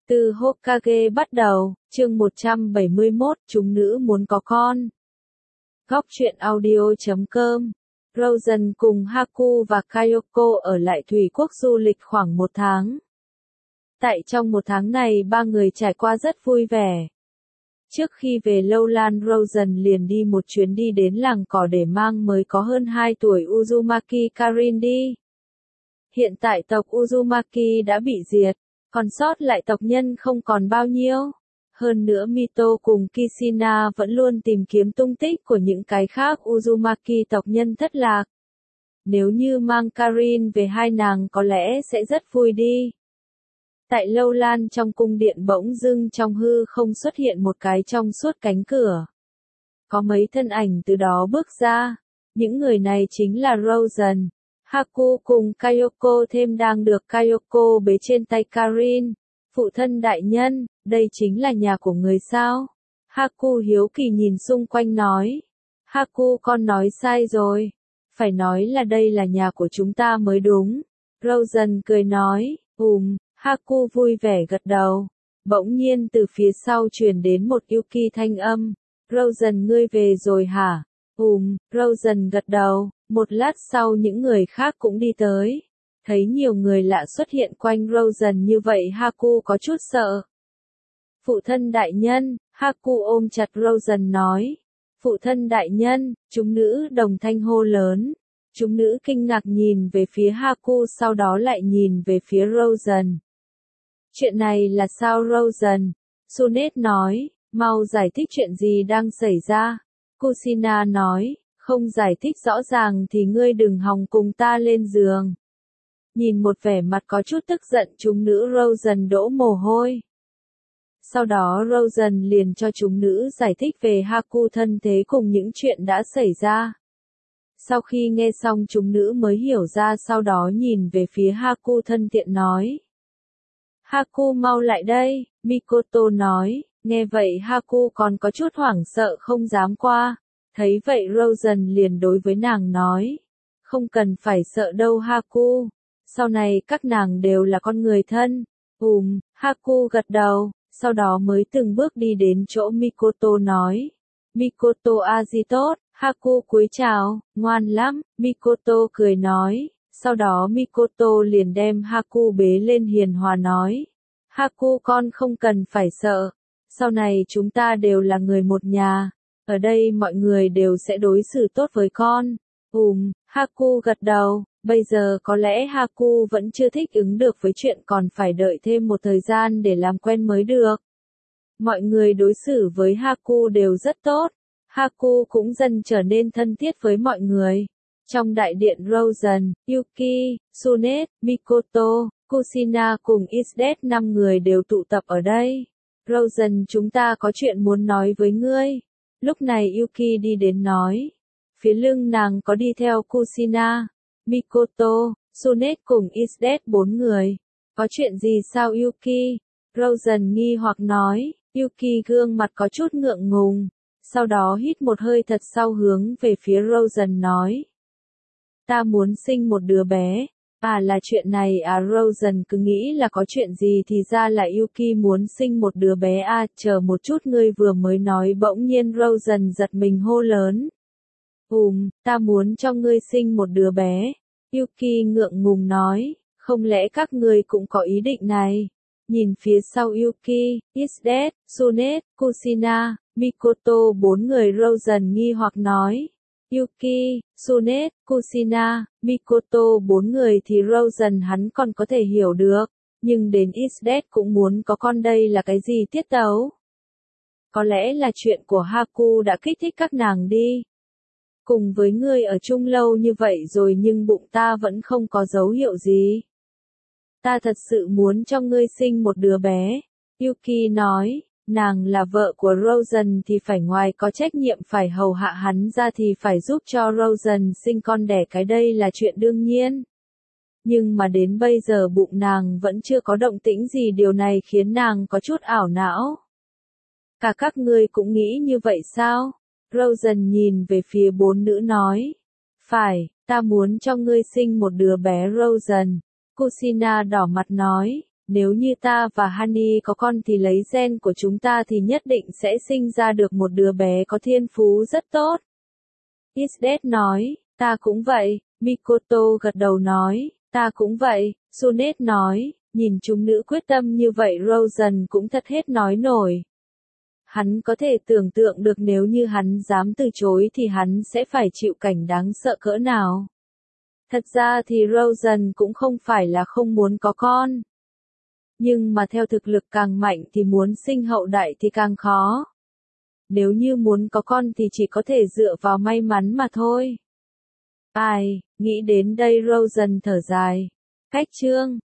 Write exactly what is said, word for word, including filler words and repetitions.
Từ Hokage bắt đầu, chương một trăm bảy mươi mốt, chúng nữ muốn có con. Góc truyện audio chấm com. Rosen cùng Haku và Kayoko ở lại Thủy Quốc du lịch khoảng một tháng. Tại trong một tháng này ba người trải qua rất vui vẻ. Trước khi về Lâu Lan, Rosen liền đi một chuyến đi đến làng cỏ để mang mới có hơn hai tuổi Uzumaki Karin đi. Hiện tại tộc Uzumaki đã bị diệt, còn sót lại tộc nhân không còn bao nhiêu. Hơn nữa Mito cùng Kishina vẫn luôn tìm kiếm tung tích của những cái khác Uzumaki tộc nhân thất lạc. Nếu như mang Karin về, hai nàng có lẽ sẽ rất vui đi. Tại Lâu Lan, trong cung điện bỗng dưng trong hư không xuất hiện một cái trong suốt cánh cửa. Có mấy thân ảnh từ đó bước ra. Những người này chính là Rosen, Haku cùng Kayoko, thêm đang được Kayoko bế trên tay Karin. Phụ thân đại nhân, đây chính là nhà của người sao? Haku hiếu kỳ nhìn xung quanh nói. Haku, con nói sai rồi. Phải nói là đây là nhà của chúng ta mới đúng. Rosen cười nói. Ừm, Haku vui vẻ gật đầu. Bỗng nhiên từ phía sau truyền đến một Yuki thanh âm. Rosen, ngươi về rồi hả? Ừm, Rosen gật đầu. Một lát sau những người khác cũng đi tới. Thấy nhiều người lạ xuất hiện quanh Rosen như vậy, Haku có chút sợ. Phụ thân đại nhân, Haku ôm chặt Rosen nói. Phụ thân đại nhân, chúng nữ đồng thanh hô lớn. Chúng nữ kinh ngạc nhìn về phía Haku, sau đó lại nhìn về phía Rosen. Chuyện này là sao Rosen? Tsunade nói, mau giải thích chuyện gì đang xảy ra. Kushina nói, không giải thích rõ ràng thì ngươi đừng hòng cùng ta lên giường. Nhìn một vẻ mặt có chút tức giận chúng nữ, Rosen đổ mồ hôi. Sau đó Rosen liền cho chúng nữ giải thích về Haku thân thế cùng những chuyện đã xảy ra. Sau khi nghe xong chúng nữ mới hiểu ra, sau đó nhìn về phía Haku thân thiện nói. Haku mau lại đây, Mikoto nói. Nghe vậy Haku còn có chút hoảng sợ không dám qua. Thấy vậy Rosen liền đối với nàng nói. Không cần phải sợ đâu Haku. Sau này các nàng đều là con người thân. Ừm, Haku gật đầu. Sau đó mới từng bước đi đến chỗ Mikoto nói. Mikoto a di tốt. Haku cúi chào, ngoan lắm. Mikoto cười nói. Sau đó Mikoto liền đem Haku bế lên hiền hòa nói. Haku, con không cần phải sợ. Sau này chúng ta đều là người một nhà. Ở đây mọi người đều sẽ đối xử tốt với con. Ừm, Haku gật đầu. Bây giờ có lẽ Haku vẫn chưa thích ứng được với chuyện còn phải đợi thêm một thời gian để làm quen mới được. Mọi người đối xử với Haku đều rất tốt. Haku cũng dần trở nên thân thiết với mọi người. Trong đại điện, Rosen, Yuki, Tsunade, Mikoto, Kushina cùng Isdet, năm người đều tụ tập ở đây. Rosen, chúng ta có chuyện muốn nói với ngươi. Lúc này Yuki đi đến nói. Phía lưng nàng có đi theo Kushina, Mikoto, Tsunade cùng Isdet, bốn người. Có chuyện gì sao Yuki? Rosen nghi hoặc nói. Yuki gương mặt có chút ngượng ngùng. Sau đó hít một hơi thật sâu hướng về phía Rosen nói. Ta muốn sinh một đứa bé. À, là chuyện này à? Rosen cứ nghĩ là có chuyện gì thì ra là Yuki muốn sinh một đứa bé à. Chờ một chút, ngươi vừa mới nói. Bỗng nhiên Rosen giật mình hô lớn. Ừm, ta muốn cho ngươi sinh một đứa bé. Yuki ngượng ngùng nói. Không lẽ các ngươi cũng có ý định này? Nhìn phía sau Yuki, Isdet, Tsunade, Kushina, Mikoto, bốn người, Rosen nghi hoặc nói. Yuki, Tsunade, Kushina, Mikoto, bốn người thì Rosen hắn còn có thể hiểu được. Nhưng đến Isdet cũng muốn có con, đây là cái gì tiết tấu? Có lẽ là chuyện của Haku đã kích thích các nàng đi. Cùng với ngươi ở chung lâu như vậy rồi nhưng bụng ta vẫn không có dấu hiệu gì. Ta thật sự muốn cho ngươi sinh một đứa bé. Yuki nói, nàng là vợ của Rosen thì phải ngoài có trách nhiệm phải hầu hạ hắn ra thì phải giúp cho Rosen sinh con đẻ cái, đây là chuyện đương nhiên. Nhưng mà đến bây giờ bụng nàng vẫn chưa có động tĩnh gì, điều này khiến nàng có chút ảo não. Cả các ngươi cũng nghĩ như vậy sao? Rosen nhìn về phía bốn nữ nói. Phải, ta muốn cho ngươi sinh một đứa bé Rosen. Kushina đỏ mặt nói. Nếu như ta và Honey có con thì lấy gen của chúng ta thì nhất định sẽ sinh ra được một đứa bé có thiên phú rất tốt. Isdet nói, ta cũng vậy, Mikoto gật đầu nói, ta cũng vậy, Sunet nói, nhìn chúng nữ quyết tâm như vậy Rosen cũng thật hết nói nổi. Hắn có thể tưởng tượng được nếu như hắn dám từ chối thì hắn sẽ phải chịu cảnh đáng sợ cỡ nào. Thật ra thì Rosen cũng không phải là không muốn có con. Nhưng mà theo thực lực càng mạnh thì muốn sinh hậu đại thì càng khó. Nếu như muốn có con thì chỉ có thể dựa vào may mắn mà thôi. Ai, nghĩ đến đây Rosen thở dài. Cách chương